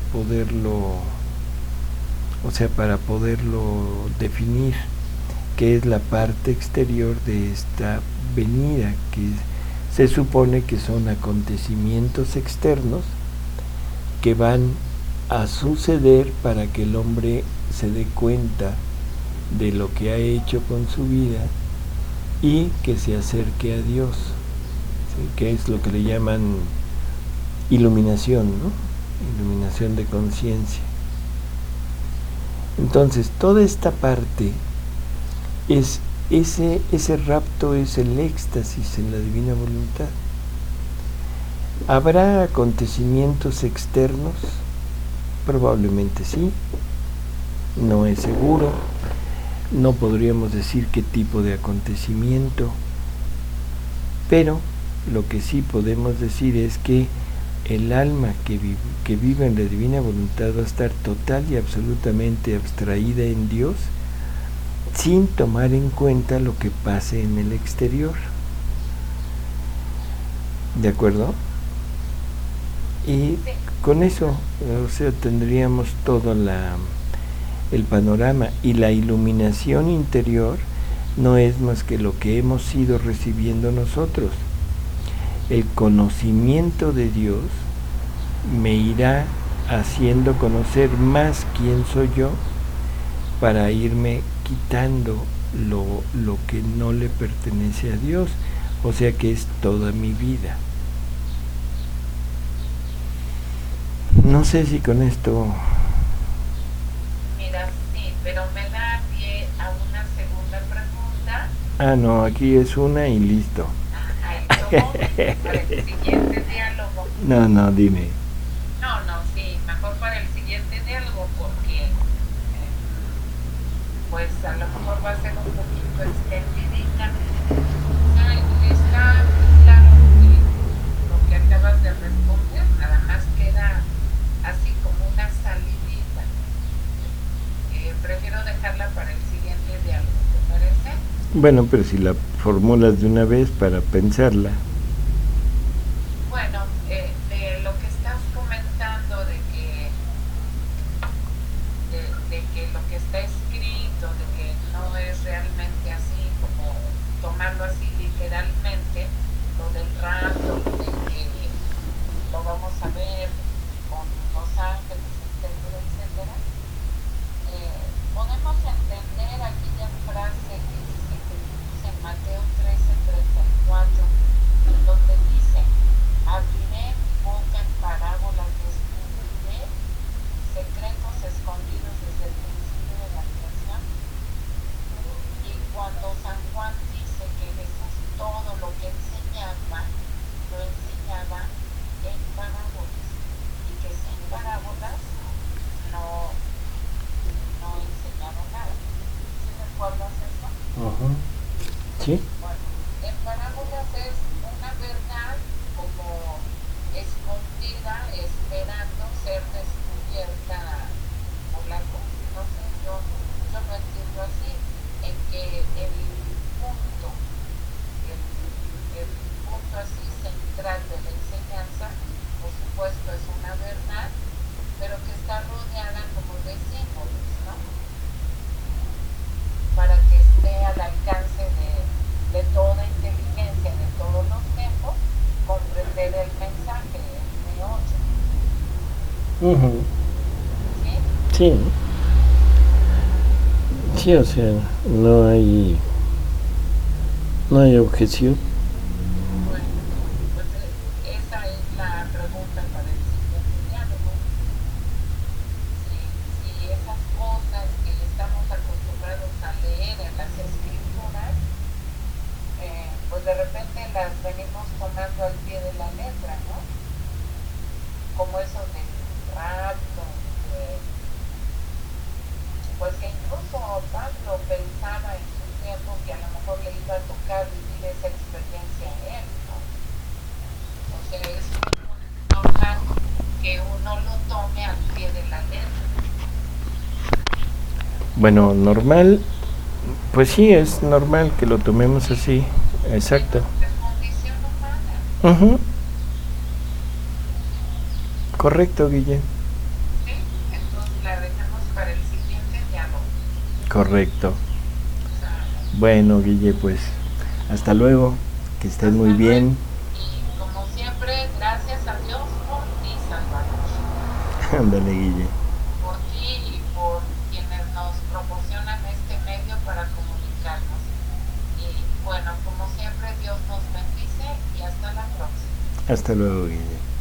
A: para poderlo definir, que es la parte exterior de esta venida, que se supone que son acontecimientos externos que van a suceder para que el hombre se dé cuenta de lo que ha hecho con su vida y que se acerque a Dios, ¿sí? Que es lo que le llaman iluminación, ¿no? Iluminación de conciencia. Entonces, toda esta parte es ese rapto, es el éxtasis en la divina voluntad. ¿Habrá acontecimientos externos? Probablemente sí. No es seguro. No podríamos decir qué tipo de acontecimiento. Pero lo que sí podemos decir es que el alma que vive en la divina voluntad va a estar total y absolutamente abstraída en Dios, sin tomar en cuenta lo que pase en el exterior. ¿De acuerdo? Y con eso, o sea, tendríamos todo el panorama, y la iluminación interior no es más que lo que hemos ido recibiendo nosotros. El conocimiento de Dios me irá haciendo conocer más quién soy yo, para irme quitando lo que no le pertenece a Dios, o sea que es toda mi vida. No sé si con esto...
B: Mira, sí, pero me da pie a una segunda pregunta.
A: No, aquí es una y listo.
B: Para el siguiente diálogo.
A: No, dime.
B: No, sí, mejor para el siguiente diálogo, porque pues a lo mejor va a ser un poquito extendidita. Está claro que lo que acabas de responder, nada más queda así como una salidita. Prefiero dejarla para el siguiente diálogo, ¿te parece?
A: Bueno, pero si la formulas de una vez para pensarla.
B: Bueno, de lo que estás comentando
A: Ajá. Sí.
B: Bueno, en parábolas es una verdad como escondida, esperando ser descubierta por la luz. No sé, yo lo entiendo así, en que el punto así central de la enseñanza, por supuesto, es una verdad, pero que está rodeada como de símbolos, ¿no? Para que esté al alcance de toda inteligencia, de todos los tiempos, comprender el mensaje, el meollo.
A: Uh-huh.
B: ¿Sí?
A: Sí. Sí, o sea, no hay objeción.
B: Bueno, pues esa es la pregunta para el siguiente diálogo. Si esas cosas que estamos acostumbrados a leer en las escrituras, pues de repente las venimos tomando al pie de la letra, ¿no? Como eso del rapto, pues que incluso Pablo pensaba en su tiempo que a lo mejor le iba a tocar vivir esa experiencia a él, ¿no? O sea, es normal que uno lo tome al pie de la letra.
A: Bueno, normal, pues sí, es normal que lo tomemos así, exacto.
B: Es condición humana.
A: Uh-huh. Correcto, Guille.
B: ¿Sí? Entonces la dejamos para el siguiente diálogo.
A: Correcto.
B: O sea,
A: Bueno, Guille, pues hasta luego, que estés muy bien.
B: Y como siempre, gracias a Dios por ti, Salvador.
A: Ándale, Guille.
B: Por ti y por quienes nos proporcionan este medio para comunicarnos. Y bueno, como siempre, Dios nos bendice y hasta la próxima.
A: Hasta luego, Guille.